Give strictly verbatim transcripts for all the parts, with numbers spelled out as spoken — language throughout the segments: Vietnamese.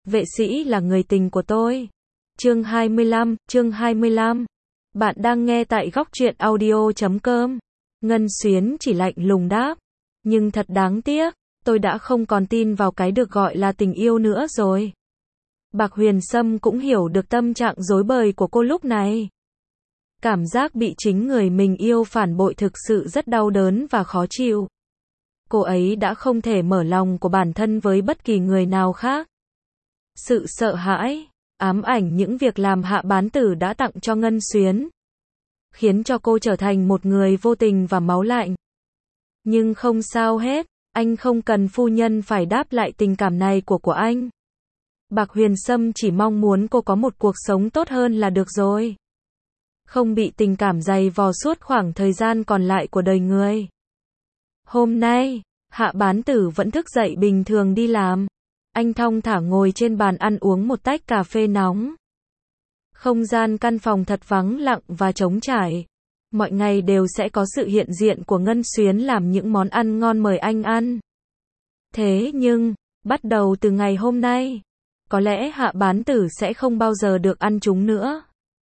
Vệ sĩ là người tình của tôi. Chương hai mươi lăm, chương hai mươi lăm. Bạn đang nghe tại góc truyện audio chấm com. Ngân Xuyến chỉ lạnh lùng đáp. Nhưng thật đáng tiếc, tôi đã không còn tin vào cái được gọi là tình yêu nữa rồi. Bạc Huyền Sâm cũng hiểu được tâm trạng rối bời của cô lúc này. Cảm giác bị chính người mình yêu phản bội thực sự rất đau đớn và khó chịu. Cô ấy đã không thể mở lòng của bản thân với bất kỳ người nào khác. Sự sợ hãi, ám ảnh những việc làm Hạ Bán Tử đã tặng cho Ngân Xuyến, khiến cho cô trở thành một người vô tình và máu lạnh. Nhưng không sao hết, anh không cần phu nhân phải đáp lại tình cảm này của của anh. Bạc Huyền Sâm chỉ mong muốn cô có một cuộc sống tốt hơn là được rồi. Không bị tình cảm dày vò suốt khoảng thời gian còn lại của đời người. Hôm nay, Hạ Bán Tử vẫn thức dậy bình thường đi làm. Anh thong thả ngồi trên bàn ăn uống một tách cà phê nóng. Không gian căn phòng thật vắng lặng và trống trải. Mọi ngày đều sẽ có sự hiện diện của Ngân Xuyến làm những món ăn ngon mời anh ăn. Thế nhưng, bắt đầu từ ngày hôm nay, có lẽ Hạ Bán Tử sẽ không bao giờ được ăn chúng nữa.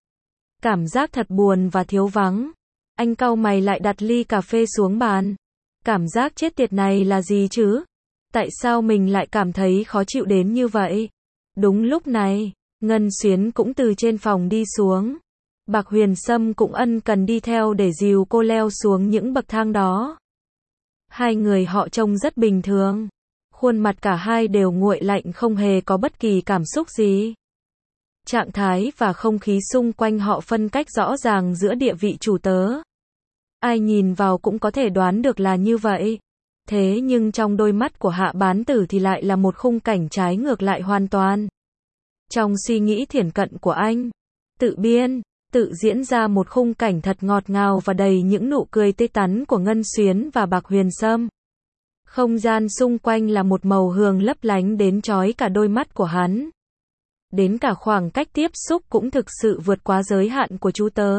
Cảm giác thật buồn và thiếu vắng. Anh cau mày lại đặt ly cà phê xuống bàn. Cảm giác chết tiệt này là gì chứ? Tại sao mình lại cảm thấy khó chịu đến như vậy? Đúng lúc này, Ngân Xuyến cũng từ trên phòng đi xuống. Bạc Huyền Sâm cũng ân cần đi theo để dìu cô leo xuống những bậc thang đó. Hai người họ trông rất bình thường. Khuôn mặt cả hai đều nguội lạnh, không hề có bất kỳ cảm xúc gì. Trạng thái và không khí xung quanh họ phân cách rõ ràng giữa địa vị chủ tớ. Ai nhìn vào cũng có thể đoán được là như vậy. Thế nhưng trong đôi mắt của Hạ Bán Tử thì lại là một khung cảnh trái ngược lại hoàn toàn. Trong suy nghĩ thiển cận của anh, tự biên, tự diễn ra một khung cảnh thật ngọt ngào và đầy những nụ cười tươi tắn của Ngân Xuyến và Bạc Huyền Sâm. Không gian xung quanh là một màu hường lấp lánh đến chói cả đôi mắt của hắn. Đến cả khoảng cách tiếp xúc cũng thực sự vượt quá giới hạn của chú tớ.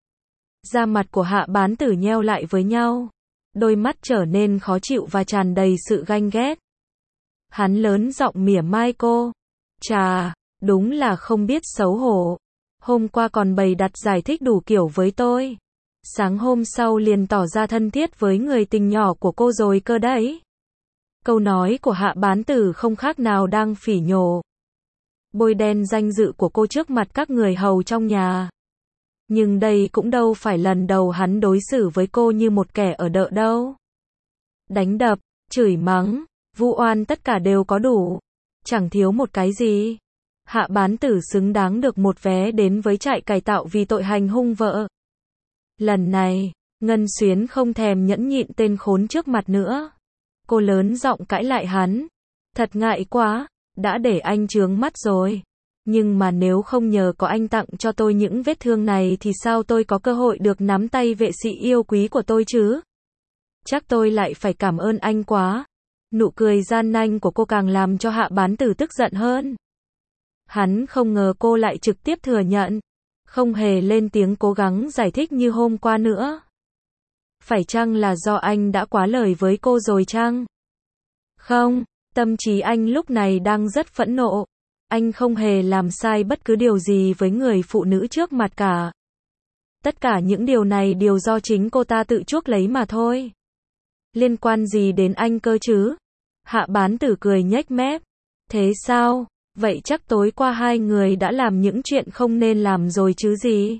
Da mặt của Hạ Bán Tử nheo lại với nhau. Đôi mắt trở nên khó chịu và tràn đầy sự ganh ghét. Hắn lớn giọng mỉa mai cô. Chà, đúng là không biết xấu hổ. Hôm qua còn bày đặt giải thích đủ kiểu với tôi. Sáng hôm sau liền tỏ ra thân thiết với người tình nhỏ của cô rồi cơ đấy. Câu nói của Hạ Bán Tử không khác nào đang phỉ nhổ. Bôi đen danh dự của cô trước mặt các người hầu trong nhà. Nhưng đây cũng đâu phải lần đầu hắn đối xử với cô như một kẻ ở đợ đâu. Đánh đập, chửi mắng, vu oan tất cả đều có đủ. Chẳng thiếu một cái gì. Hạ Bán Tử xứng đáng được một vé đến với trại cải tạo vì tội hành hung vợ. Lần này, Ngân Xuyến không thèm nhẫn nhịn tên khốn trước mặt nữa. Cô lớn giọng cãi lại hắn. Thật ngại quá, đã để anh chướng mắt rồi. Nhưng mà nếu không nhờ có anh tặng cho tôi những vết thương này thì sao tôi có cơ hội được nắm tay vệ sĩ yêu quý của tôi chứ? Chắc tôi lại phải cảm ơn anh quá. Nụ cười gian nanh của cô càng làm cho Hạ Bán Tử tức giận hơn. Hắn không ngờ cô lại trực tiếp thừa nhận. Không hề lên tiếng cố gắng giải thích như hôm qua nữa. Phải chăng là do anh đã quá lời với cô rồi chăng? Không, tâm trí anh lúc này đang rất phẫn nộ. Anh không hề làm sai bất cứ điều gì với người phụ nữ trước mặt cả. Tất cả những điều này đều do chính cô ta tự chuốc lấy mà thôi. Liên quan gì đến anh cơ chứ? Hạ Bán Tử cười nhếch mép. Thế sao? Vậy chắc tối qua hai người đã làm những chuyện không nên làm rồi chứ gì?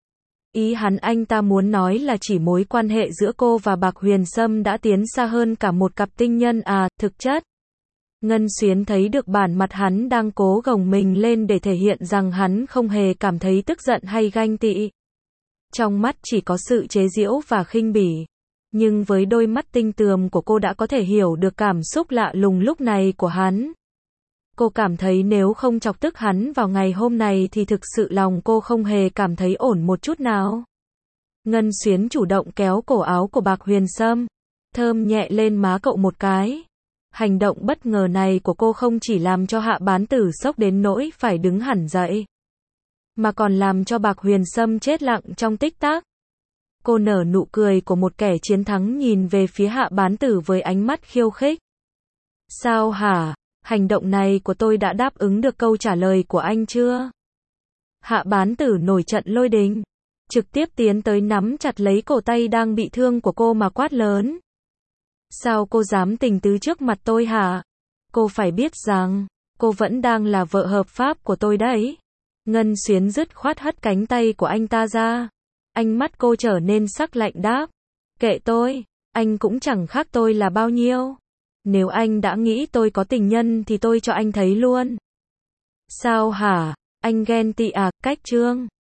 Ý hắn anh ta muốn nói là chỉ mối quan hệ giữa cô và Bạc Huyền Sâm đã tiến xa hơn cả một cặp tinh nhân à, thực chất. Ngân Xuyến thấy được bản mặt hắn đang cố gồng mình lên để thể hiện rằng hắn không hề cảm thấy tức giận hay ganh tị. Trong mắt chỉ có sự chế giễu và khinh bỉ. Nhưng với đôi mắt tinh tường của cô đã có thể hiểu được cảm xúc lạ lùng lúc này của hắn. Cô cảm thấy nếu không chọc tức hắn vào ngày hôm này thì thực sự lòng cô không hề cảm thấy ổn một chút nào. Ngân Xuyến chủ động kéo cổ áo của Bạc Huyền Sâm, thơm nhẹ lên má cậu một cái. Hành động bất ngờ này của cô không chỉ làm cho Hạ Bán Tử sốc đến nỗi phải đứng hẳn dậy, mà còn làm cho Bạc Huyền Sâm chết lặng trong tích tắc. Cô nở nụ cười của một kẻ chiến thắng nhìn về phía Hạ Bán Tử với ánh mắt khiêu khích. Sao hả? Hành động này của tôi đã đáp ứng được câu trả lời của anh chưa? Hạ bán tử nổi trận lôi đình, trực tiếp tiến tới nắm chặt lấy cổ tay đang bị thương của cô mà quát lớn. Sao cô dám tình tứ trước mặt tôi hả? Cô phải biết rằng, cô vẫn đang là vợ hợp pháp của tôi đấy. Ngân Xuyến dứt khoát hất cánh tay của anh ta ra. Ánh mắt cô trở nên sắc lạnh đáp. Kệ tôi, anh cũng chẳng khác tôi là bao nhiêu. Nếu anh đã nghĩ tôi có tình nhân thì tôi cho anh thấy luôn. Sao hả? Anh ghen tị à? Cách Trương